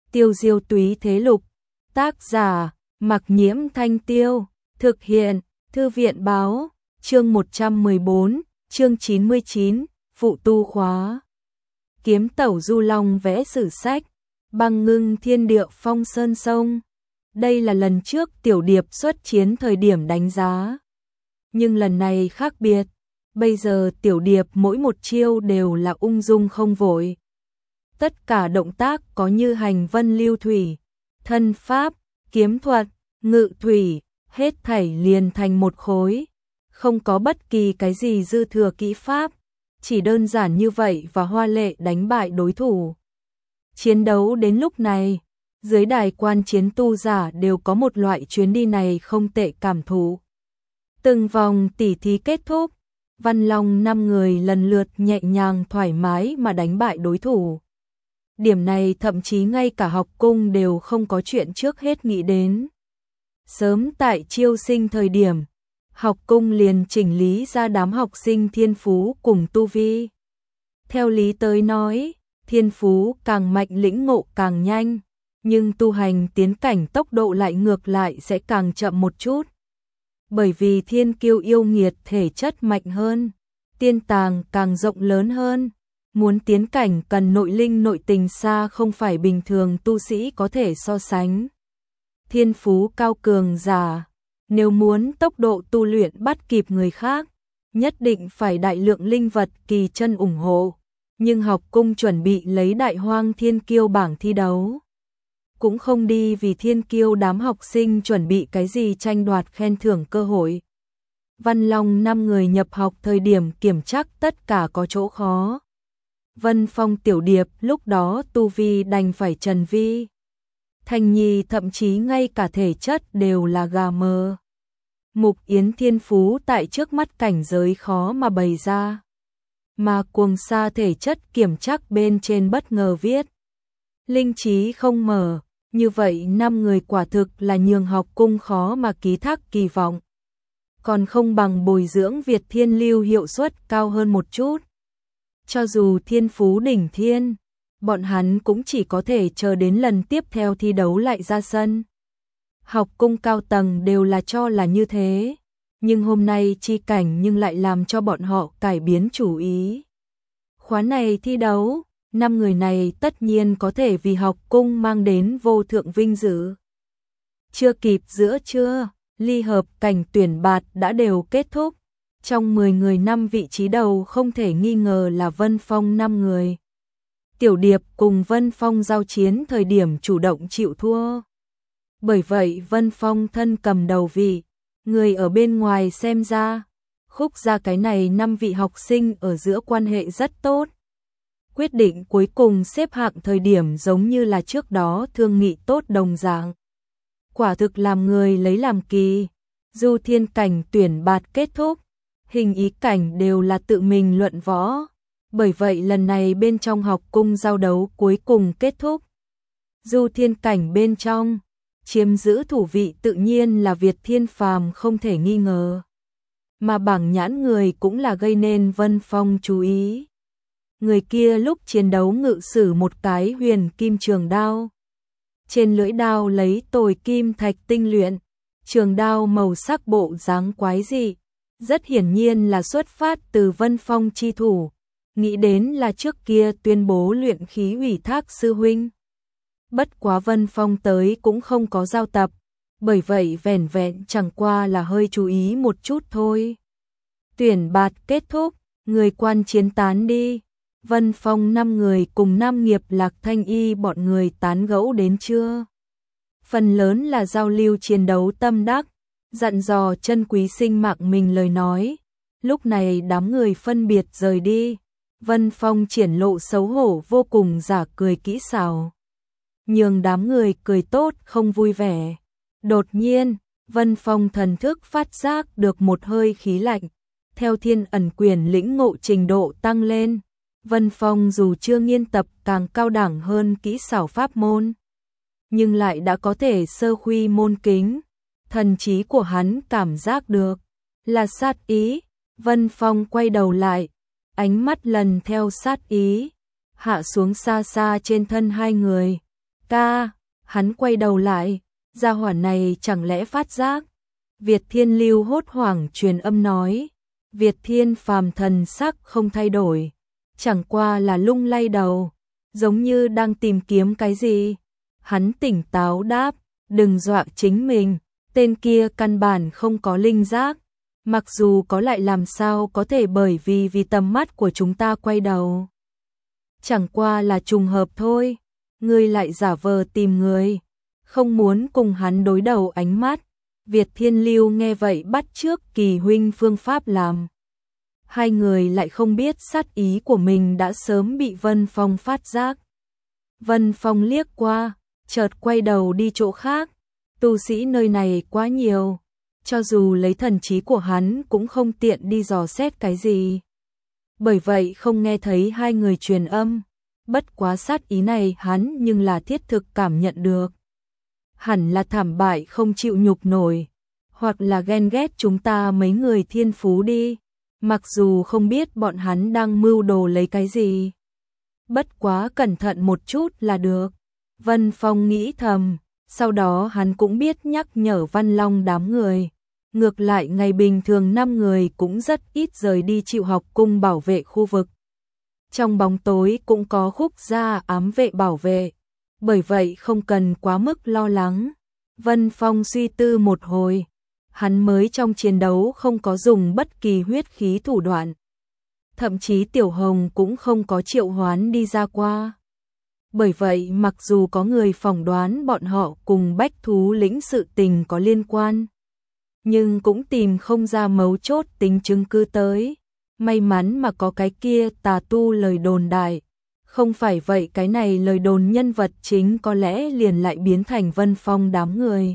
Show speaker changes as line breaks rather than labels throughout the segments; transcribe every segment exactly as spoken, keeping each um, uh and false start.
Tiêu diêu túy thế lục, tác giả, Mặc Nhiễm Thanh Tiêu, thực hiện, Thư viện báo, chương một trăm mười bốn, chương chín mươi chín, phụ tu khóa. Kiếm tẩu du long vẽ sử sách, băng ngưng thiên địa phong sơn sông. Đây là lần trước Tiểu Điệp xuất chiến thời điểm đánh giá. Nhưng lần này khác biệt, bây giờ Tiểu Điệp mỗi một chiêu đều là ung dung không vội. Tất cả động tác có như hành vân lưu thủy, thân pháp, kiếm thuật, ngự thủy, hết thảy liền thành một khối. Không có bất kỳ cái gì dư thừa kỹ pháp, chỉ đơn giản như vậy và hoa lệ đánh bại đối thủ. Chiến đấu đến lúc này, dưới đài quan chiến tu giả đều có một loại chuyến đi này không tệ cảm thụ. Từng vòng tỉ thí kết thúc, Văn Long năm người lần lượt nhẹ nhàng thoải mái mà đánh bại đối thủ. Điểm này thậm chí ngay cả học cung đều không có chuyện trước hết nghĩ đến. Sớm tại chiêu sinh thời điểm, học cung liền chỉnh lý ra đám học sinh thiên phú cùng tu vi. Theo lý tới nói, thiên phú càng mạnh lĩnh ngộ càng nhanh, nhưng tu hành tiến cảnh tốc độ lại ngược lại sẽ càng chậm một chút. Bởi vì thiên kiêu yêu nghiệt thể chất mạnh hơn, tiên tàng càng rộng lớn hơn, muốn tiến cảnh cần nội linh nội tình xa không phải bình thường tu sĩ có thể so sánh. Thiên phú cao cường giả, nếu muốn tốc độ tu luyện bắt kịp người khác, nhất định phải đại lượng linh vật kỳ chân ủng hộ, nhưng học cung chuẩn bị lấy đại hoang thiên kiêu bảng thi đấu. Cũng không đi vì thiên kiêu đám học sinh chuẩn bị cái gì tranh đoạt khen thưởng cơ hội. Văn Long năm người nhập học thời điểm kiểm chắc tất cả có chỗ khó. Vân Phong Tiểu Điệp lúc đó tu vi đành phải trần vi. Thành Nhi thậm chí ngay cả thể chất đều là gà mờ. Mục Yến thiên phú tại trước mắt cảnh giới khó mà bày ra. Mà Cuồng Sa thể chất kiểm chắc bên trên bất ngờ viết linh trí không mở, như vậy năm người quả thực là nhường học cung khó mà ký thác kỳ vọng. Còn không bằng bồi dưỡng Việt Thiên Lưu hiệu suất cao hơn một chút. Cho dù thiên phú đỉnh thiên, bọn hắn cũng chỉ có thể chờ đến lần tiếp theo thi đấu lại ra sân. Học cung cao tầng đều là cho là như thế, nhưng hôm nay chi cảnh nhưng lại làm cho bọn họ cải biến chủ ý. Khóa này thi đấu, năm người này tất nhiên có thể vì học cung mang đến vô thượng vinh dự. Chưa kịp giữa trưa, ly hợp cảnh tuyển bạt đã đều kết thúc. Trong mười người năm vị trí đầu không thể nghi ngờ là Vân Phong năm người. Tiểu Điệp cùng Vân Phong giao chiến thời điểm chủ động chịu thua. Bởi vậy Vân Phong thân cầm đầu vị, người ở bên ngoài xem ra, khúc ra cái này năm vị học sinh ở giữa quan hệ rất tốt. Quyết định cuối cùng xếp hạng thời điểm giống như là trước đó thương nghị tốt đồng dạng. Quả thực làm người lấy làm kỳ. Du thiên cảnh tuyển bạt kết thúc, hình ý cảnh đều là tự mình luận võ. Bởi vậy lần này bên trong học cung giao đấu cuối cùng kết thúc. Du thiên cảnh bên trong, chiếm giữ thủ vị tự nhiên là Việt Thiên Phàm không thể nghi ngờ. Mà bảng nhãn người cũng là gây nên Vân Phong chú ý. Người kia lúc chiến đấu ngự sử một cái huyền kim trường đao. Trên lưỡi đao lấy tồi kim thạch tinh luyện, trường đao màu sắc bộ dáng quái dị. Rất hiển nhiên là xuất phát từ Vân Phong chi thủ, nghĩ đến là trước kia tuyên bố luyện khí ủy thác sư huynh. Bất quá Vân Phong tới cũng không có giao tập, bởi vậy vẻn vẹn chẳng qua là hơi chú ý một chút thôi. Tuyển bạt kết thúc, người quan chiến tán đi. Vân Phong năm người cùng Nam Nghiệp Lạc Thanh Y bọn người tán gẫu đến trưa. Phần lớn là giao lưu chiến đấu tâm đắc, dặn dò chân quý sinh mạng mình lời nói. Lúc này đám người phân biệt rời đi. Vân Phong triển lộ xấu hổ vô cùng giả cười kỹ xảo, nhường đám người cười tốt không vui vẻ. Đột nhiên, Vân Phong thần thức phát giác được một hơi khí lạnh. Theo thiên ẩn quyền lĩnh ngộ trình độ tăng lên, Vân Phong dù chưa nghiên tập càng cao đẳng hơn kỹ xảo pháp môn, nhưng lại đã có thể sơ khuy môn kính. Thần trí của hắn cảm giác được là sát ý. Vân Phong quay đầu lại, ánh mắt lần theo sát ý hạ xuống xa xa trên thân hai người. Ca, hắn quay đầu lại, gia hỏa này chẳng lẽ phát giác. Việt Thiên Lưu hốt hoảng truyền âm nói. Việt Thiên Phàm thần sắc không thay đổi, chẳng qua là lung lay đầu, giống như đang tìm kiếm cái gì. Hắn tỉnh táo đáp, đừng dọa chính mình, tên kia căn bản không có linh giác, mặc dù có lại làm sao có thể, bởi vì vì tầm mắt của chúng ta quay đầu. Chẳng qua là trùng hợp thôi, ngươi lại giả vờ tìm người, không muốn cùng hắn đối đầu ánh mắt. Việt Thiên Lưu nghe vậy bắt chước Kỳ huynh phương pháp làm. Hai người lại không biết sát ý của mình đã sớm bị Vân Phong phát giác. Vân Phong liếc qua, chợt quay đầu đi chỗ khác. Tu sĩ nơi này quá nhiều, cho dù lấy thần trí của hắn cũng không tiện đi dò xét cái gì. Bởi vậy không nghe thấy hai người truyền âm, bất quá sát ý này hắn nhưng là thiết thực cảm nhận được. Hẳn là thảm bại không chịu nhục nổi, hoặc là ghen ghét chúng ta mấy người thiên phú đi, mặc dù không biết bọn hắn đang mưu đồ lấy cái gì. Bất quá cẩn thận một chút là được, Vân Phong nghĩ thầm, sau đó hắn cũng biết nhắc nhở Văn Long đám người. Ngược lại ngày bình thường năm người cũng rất ít rời đi chịu học cung bảo vệ khu vực. Trong bóng tối cũng có khúc gia ám vệ bảo vệ, bởi vậy không cần quá mức lo lắng. Vân Phong suy tư một hồi, hắn mới trong chiến đấu không có dùng bất kỳ huyết khí thủ đoạn. Thậm chí Tiểu Hồng cũng không có triệu hoán đi ra qua. Bởi vậy mặc dù có người phỏng đoán bọn họ cùng Bách Thú Lĩnh sự tình có liên quan, nhưng cũng tìm không ra mấu chốt tính chứng cứ tới. May mắn mà có cái kia tà tu lời đồn đại, không phải vậy cái này lời đồn nhân vật chính có lẽ liền lại biến thành Vân Phong đám người.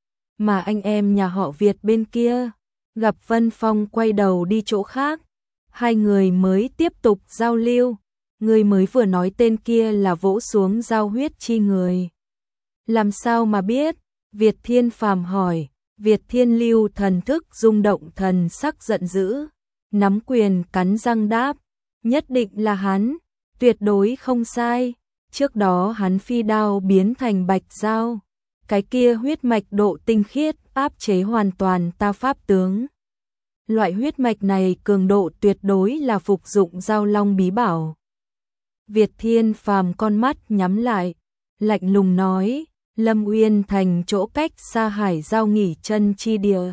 Mà anh em nhà họ Việt bên kia, gặp Vân Phong quay đầu đi chỗ khác, hai người mới tiếp tục giao lưu. Người mới vừa nói tên kia là vỗ xuống giao huyết chi người. Làm sao mà biết? Việt Thiên Phàm hỏi. Việt Thiên Lưu thần thức rung động, thần sắc giận dữ, nắm quyền cắn răng đáp, nhất định là hắn, tuyệt đối không sai. Trước đó hắn phi đao biến thành bạch dao, cái kia huyết mạch độ tinh khiết áp chế hoàn toàn ta pháp tướng. Loại huyết mạch này cường độ tuyệt đối là phục dụng giao long bí bảo. Việt Thiên Phàm con mắt nhắm lại, lạnh lùng nói, Lâm Uyên thành chỗ cách xa hải giao nghỉ chân chi địa.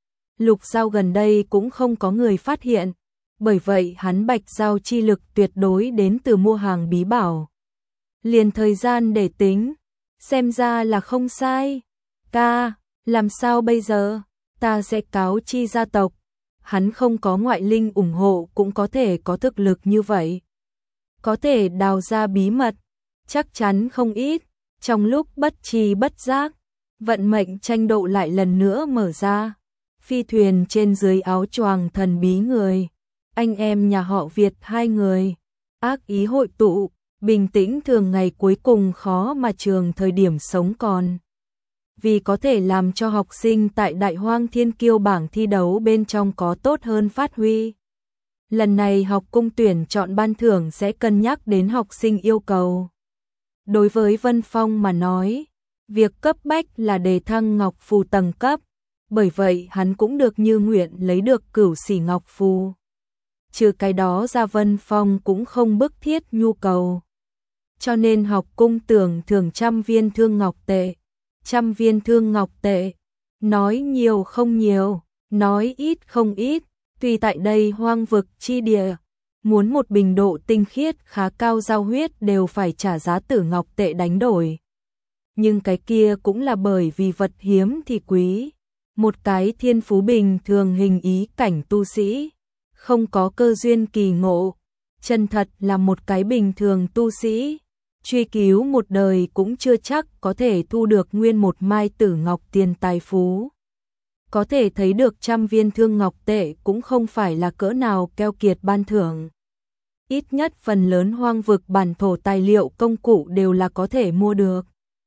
Lục giao gần đây cũng không có người phát hiện, bởi vậy hắn bạch giao chi lực tuyệt đối đến từ mua hàng bí bảo. Liền thời gian để tính, xem ra là không sai. Ca, làm sao bây giờ? Ta sẽ cáo chi gia tộc. Hắn không có ngoại linh ủng hộ cũng có thể có thực lực như vậy. Có thể đào ra bí mật, chắc chắn không ít. Trong lúc bất tri bất giác, vận mệnh tranh độ lại lần nữa mở ra. Phi thuyền trên dưới áo choàng thần bí người, anh em nhà họ Việt hai người, ác ý hội tụ, bình tĩnh thường ngày cuối cùng khó mà trường thời điểm sống còn. Vì có thể làm cho học sinh tại Đại Hoang Thiên Kiêu bảng thi đấu bên trong có tốt hơn phát huy. Lần này học cung tuyển chọn ban thưởng sẽ cân nhắc đến học sinh yêu cầu. Đối với Vân Phong mà nói, việc cấp bách là đề thăng ngọc phù tầng cấp, bởi vậy hắn cũng được như nguyện lấy được cửu xỉ ngọc phù. Trừ cái đó ra Vân Phong cũng không bức thiết nhu cầu. Cho nên học cung tưởng thưởng trăm viên thương ngọc tệ, trăm viên thương ngọc tệ, nói nhiều không nhiều, nói ít không ít, tuy tại đây hoang vực chi địa, muốn một bình độ tinh khiết khá cao giao huyết đều phải trả giá tử ngọc tệ đánh đổi. Nhưng cái kia cũng là bởi vì vật hiếm thì quý. Một cái thiên phú bình thường hình ý cảnh tu sĩ, không có cơ duyên kỳ ngộ, chân thật là một cái bình thường tu sĩ, truy cứu một đời cũng chưa chắc có thể thu được nguyên một mai tử ngọc tiền tài phú. Có thể thấy được trăm viên thương ngọc tệ cũng không phải là cỡ nào keo kiệt ban thưởng. Ít nhất phần lớn hoang vực bản thổ tài liệu công cụ đều là có thể mua được.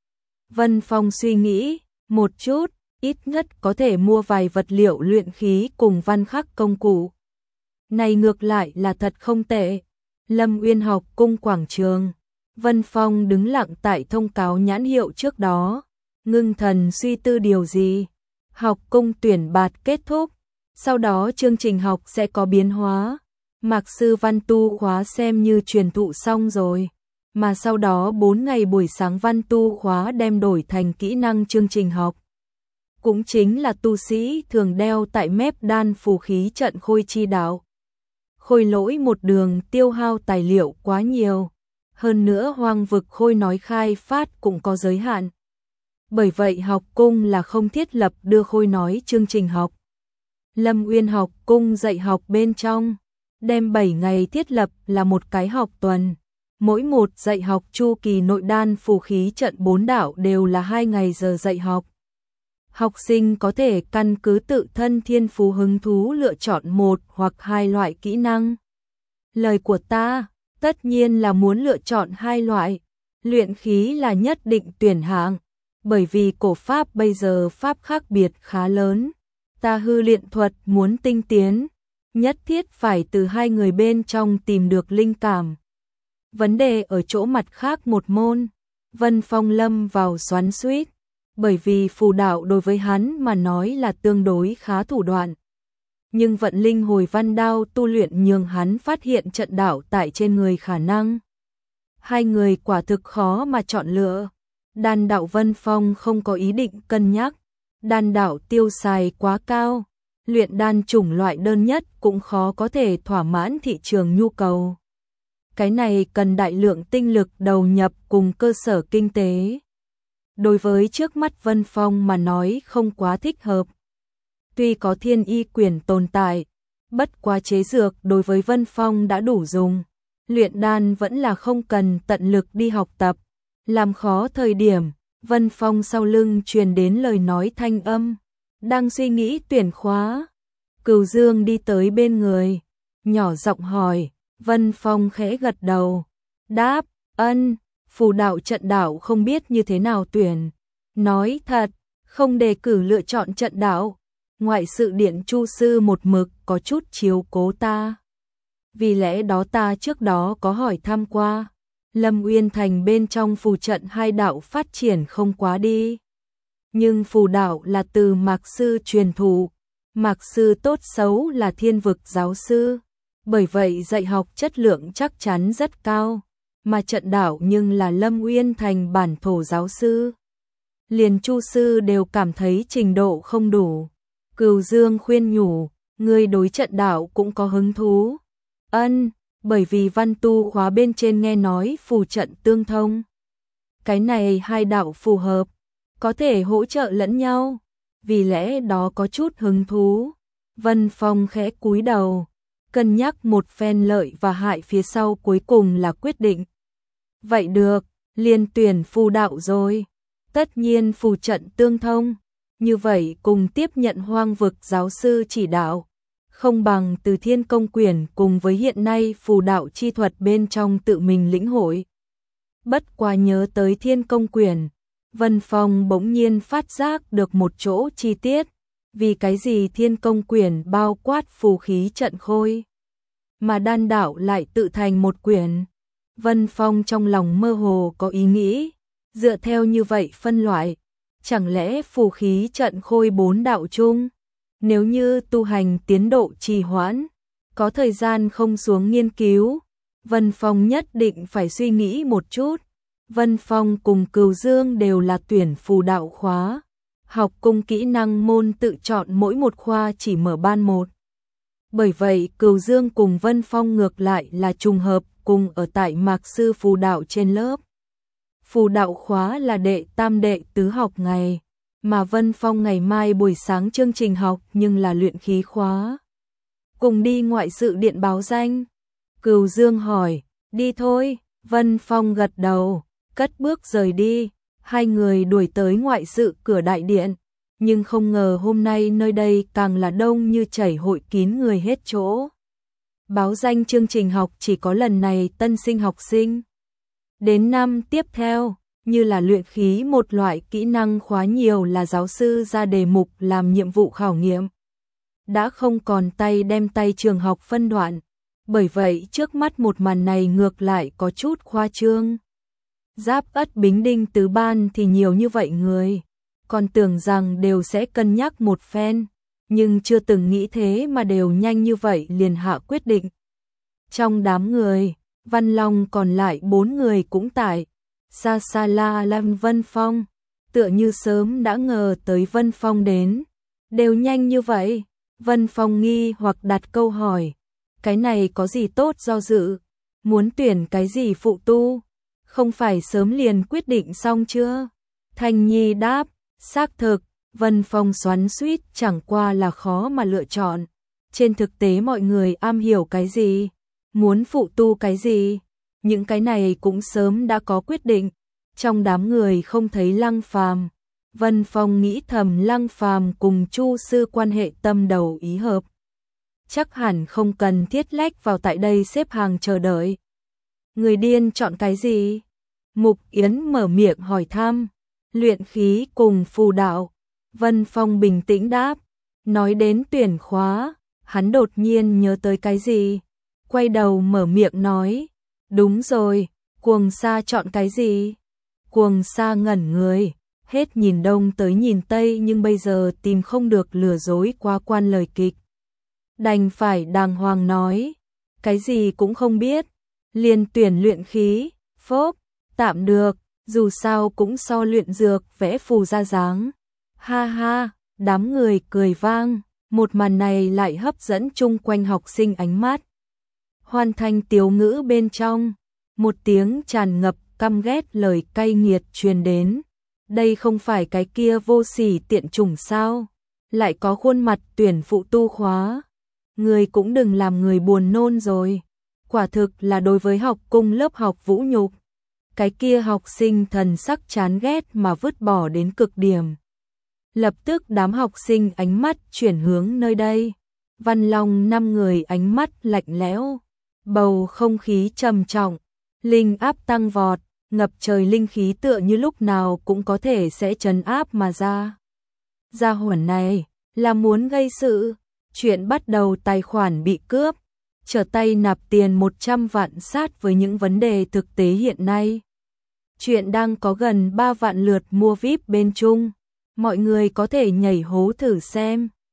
Vân Phong suy nghĩ một chút, ít nhất có thể mua vài vật liệu luyện khí cùng văn khắc công cụ. Này ngược lại là thật không tệ. Lâm Uyên học cung quảng trường, Vân Phong đứng lặng tại thông cáo nhãn hiệu trước đó, ngưng thần suy tư điều gì. Học cung tuyển bạt kết thúc, sau đó chương trình học sẽ có biến hóa. Mạc sư văn tu khóa xem như truyền thụ xong rồi, mà sau đó bốn ngày buổi sáng văn tu khóa đem đổi thành kỹ năng chương trình học. Cũng chính là tu sĩ thường đeo tại mép đan phù khí trận khôi chi đạo. Khôi lỗi một đường tiêu hao tài liệu quá nhiều, hơn nữa hoang vực khôi nói khai phát cũng có giới hạn. Bởi vậy học cung là không thiết lập đưa khôi nói chương trình học. Lâm Uyên học cung dạy học bên trong, đem bảy ngày thiết lập là một cái học tuần. Mỗi một dạy học chu kỳ nội đan phù khí trận bốn đạo đều là hai ngày giờ dạy học. Học sinh có thể căn cứ tự thân thiên phú hứng thú lựa chọn một hoặc hai loại kỹ năng. Lời của ta, tất nhiên là muốn lựa chọn hai loại. Luyện khí là nhất định tuyển hạng, bởi vì cổ pháp bây giờ pháp khác biệt khá lớn. Ta hư luyện thuật muốn tinh tiến, nhất thiết phải từ hai người bên trong tìm được linh cảm. Vấn đề ở chỗ mặt khác một môn, Vân Phong lâm vào xoắn xuýt, bởi vì phù đạo đối với hắn mà nói là tương đối khá thủ đoạn. Nhưng vận linh hồi văn đao tu luyện nhường hắn phát hiện trận đạo tại trên người khả năng. Hai người quả thực khó mà chọn lựa. Đan đạo Vân Phong không có ý định cân nhắc, đan đạo tiêu xài quá cao, luyện đan chủng loại đơn nhất cũng khó có thể thỏa mãn thị trường nhu cầu. Cái này cần đại lượng tinh lực đầu nhập cùng cơ sở kinh tế. Đối với trước mắt Vân Phong mà nói không quá thích hợp. Tuy có thiên y quyền tồn tại, bất quá chế dược đối với Vân Phong đã đủ dùng. Luyện đan vẫn là không cần tận lực đi học tập. Làm khó thời điểm, Vân Phong sau lưng truyền đến lời nói thanh âm. Đang suy nghĩ tuyển khóa. Cửu Dương đi tới bên người, nhỏ giọng hỏi. Vân Phong khẽ gật đầu. Đáp, ân, phù đạo trận đạo không biết như thế nào tuyển. Nói thật, không đề cử lựa chọn trận đạo. Ngoại sự điện chu sư một mực có chút chiếu cố ta. Vì lẽ đó ta trước đó có hỏi thăm qua. Lâm Uyên Thành bên trong phù trận hai đạo phát triển không quá đi. Nhưng phù đạo là từ Mạc sư truyền thụ. Mạc sư tốt xấu là thiên vực giáo sư. Bởi vậy dạy học chất lượng chắc chắn rất cao. Mà trận đạo nhưng là Lâm Uyên Thành bản thổ giáo sư. Liền chu sư đều cảm thấy trình độ không đủ. Cửu Dương khuyên nhủ, ngươi đối trận đạo cũng có hứng thú. Ân, bởi vì văn tu khóa bên trên nghe nói phù trận tương thông. Cái này hai đạo phù hợp, có thể hỗ trợ lẫn nhau, vì lẽ đó có chút hứng thú. Vân Phong khẽ cúi đầu, cân nhắc một phen lợi và hại phía sau cuối cùng là quyết định. Vậy được, liền tuyển phù đạo rồi. Tất nhiên phù trận tương thông, như vậy cùng tiếp nhận hoang vực giáo sư chỉ đạo. Không bằng từ thiên công quyền cùng với hiện nay phù đạo chi thuật bên trong tự mình lĩnh hội. Bất quá nhớ tới thiên công quyền, Vân Phong bỗng nhiên phát giác được một chỗ chi tiết, vì cái gì thiên công quyền bao quát phù khí trận khôi, mà đan đạo lại tự thành một quyền. Vân Phong trong lòng mơ hồ có ý nghĩ, dựa theo như vậy phân loại, chẳng lẽ phù khí trận khôi bốn đạo chung? Nếu như tu hành tiến độ trì hoãn, có thời gian không xuống nghiên cứu, Vân Phong nhất định phải suy nghĩ một chút. Vân Phong cùng Cửu Dương đều là tuyển phù đạo khóa, học cung kỹ năng môn tự chọn mỗi một khoa chỉ mở ban một. Bởi vậy Cửu Dương cùng Vân Phong ngược lại là trùng hợp cùng ở tại Mạc sư phù đạo trên lớp. Phù đạo khóa là đệ tam đệ tứ học ngày. Mà Vân Phong ngày mai buổi sáng chương trình học nhưng là luyện khí khóa. Cùng đi ngoại sự điện báo danh. Cửu Dương hỏi, đi thôi. Vân Phong gật đầu, cất bước rời đi. Hai người đuổi tới ngoại sự cửa đại điện. Nhưng không ngờ hôm nay nơi đây càng là đông như chảy hội kín người hết chỗ. Báo danh chương trình học chỉ có lần này tân sinh học sinh. Đến năm tiếp theo, như là luyện khí một loại kỹ năng khóa nhiều là giáo sư ra đề mục làm nhiệm vụ khảo nghiệm. Đã không còn tay đem tay trường học phân đoạn, bởi vậy trước mắt một màn này ngược lại có chút khoa trương. Giáp Ất Bính Đinh Tứ Ban thì nhiều như vậy người, còn tưởng rằng đều sẽ cân nhắc một phen, nhưng chưa từng nghĩ thế mà đều nhanh như vậy liền hạ quyết định. Trong đám người, Văn Long còn lại bốn người cũng tại, Sa Sa La Lam Vân Phong, tựa như sớm đã ngờ tới Vân Phong đến, đều nhanh như vậy. Vân Phong nghi hoặc đặt câu hỏi, cái này có gì tốt do dự, muốn tuyển cái gì phụ tu, không phải sớm liền quyết định xong chưa? Thanh Nhi đáp, xác thực, Vân Phong xoắn xuýt chẳng qua là khó mà lựa chọn, trên thực tế mọi người am hiểu cái gì, muốn phụ tu cái gì, những cái này cũng sớm đã có quyết định. Trong đám người không thấy Lăng Phàm, Vân Phong nghĩ thầm Lăng Phàm cùng Chu sư quan hệ tâm đầu ý hợp, chắc hẳn không cần thiết lách vào tại đây xếp hàng chờ đợi. Người điên chọn cái gì? Mục Yến mở miệng hỏi thăm. Luyện khí cùng phù đạo. Vân Phong bình tĩnh đáp. Nói đến tuyển khóa, hắn đột nhiên nhớ tới cái gì, quay đầu mở miệng nói, đúng rồi, Cuồng Sa chọn cái gì? Cuồng Sa ngẩn người, hết nhìn đông tới nhìn tây nhưng bây giờ tìm không được lừa dối quá quan lời kịch. Đành phải đàng hoàng nói, cái gì cũng không biết, liền tuyển luyện khí, phốp, tạm được, dù sao cũng so luyện dược vẽ phù ra dáng. Ha ha, đám người cười vang, một màn này lại hấp dẫn chung quanh học sinh ánh mắt. Hoàn thành tiếu ngữ bên trong, một tiếng tràn ngập căm ghét lời cay nghiệt truyền đến. Đây không phải cái kia vô sỉ tiện chủng sao, lại có khuôn mặt tuyển phụ tu khóa. Người cũng đừng làm người buồn nôn rồi, quả thực là đối với học cung lớp học vũ nhục. Cái kia học sinh thần sắc chán ghét mà vứt bỏ đến cực điểm. Lập tức đám học sinh ánh mắt chuyển hướng nơi đây. Văn Long năm người ánh mắt lạnh lẽo, bầu không khí trầm trọng, linh áp tăng vọt, ngập trời linh khí tựa như lúc nào cũng có thể sẽ trấn áp mà ra. Gia hỏa này là muốn gây sự, chuyện bắt đầu tài khoản bị cướp, trở tay nạp tiền một trăm vạn sát với những vấn đề thực tế hiện nay. Chuyện đang có gần ba vạn lượt mua vi ai pi bên chung, mọi người có thể nhảy hố thử xem.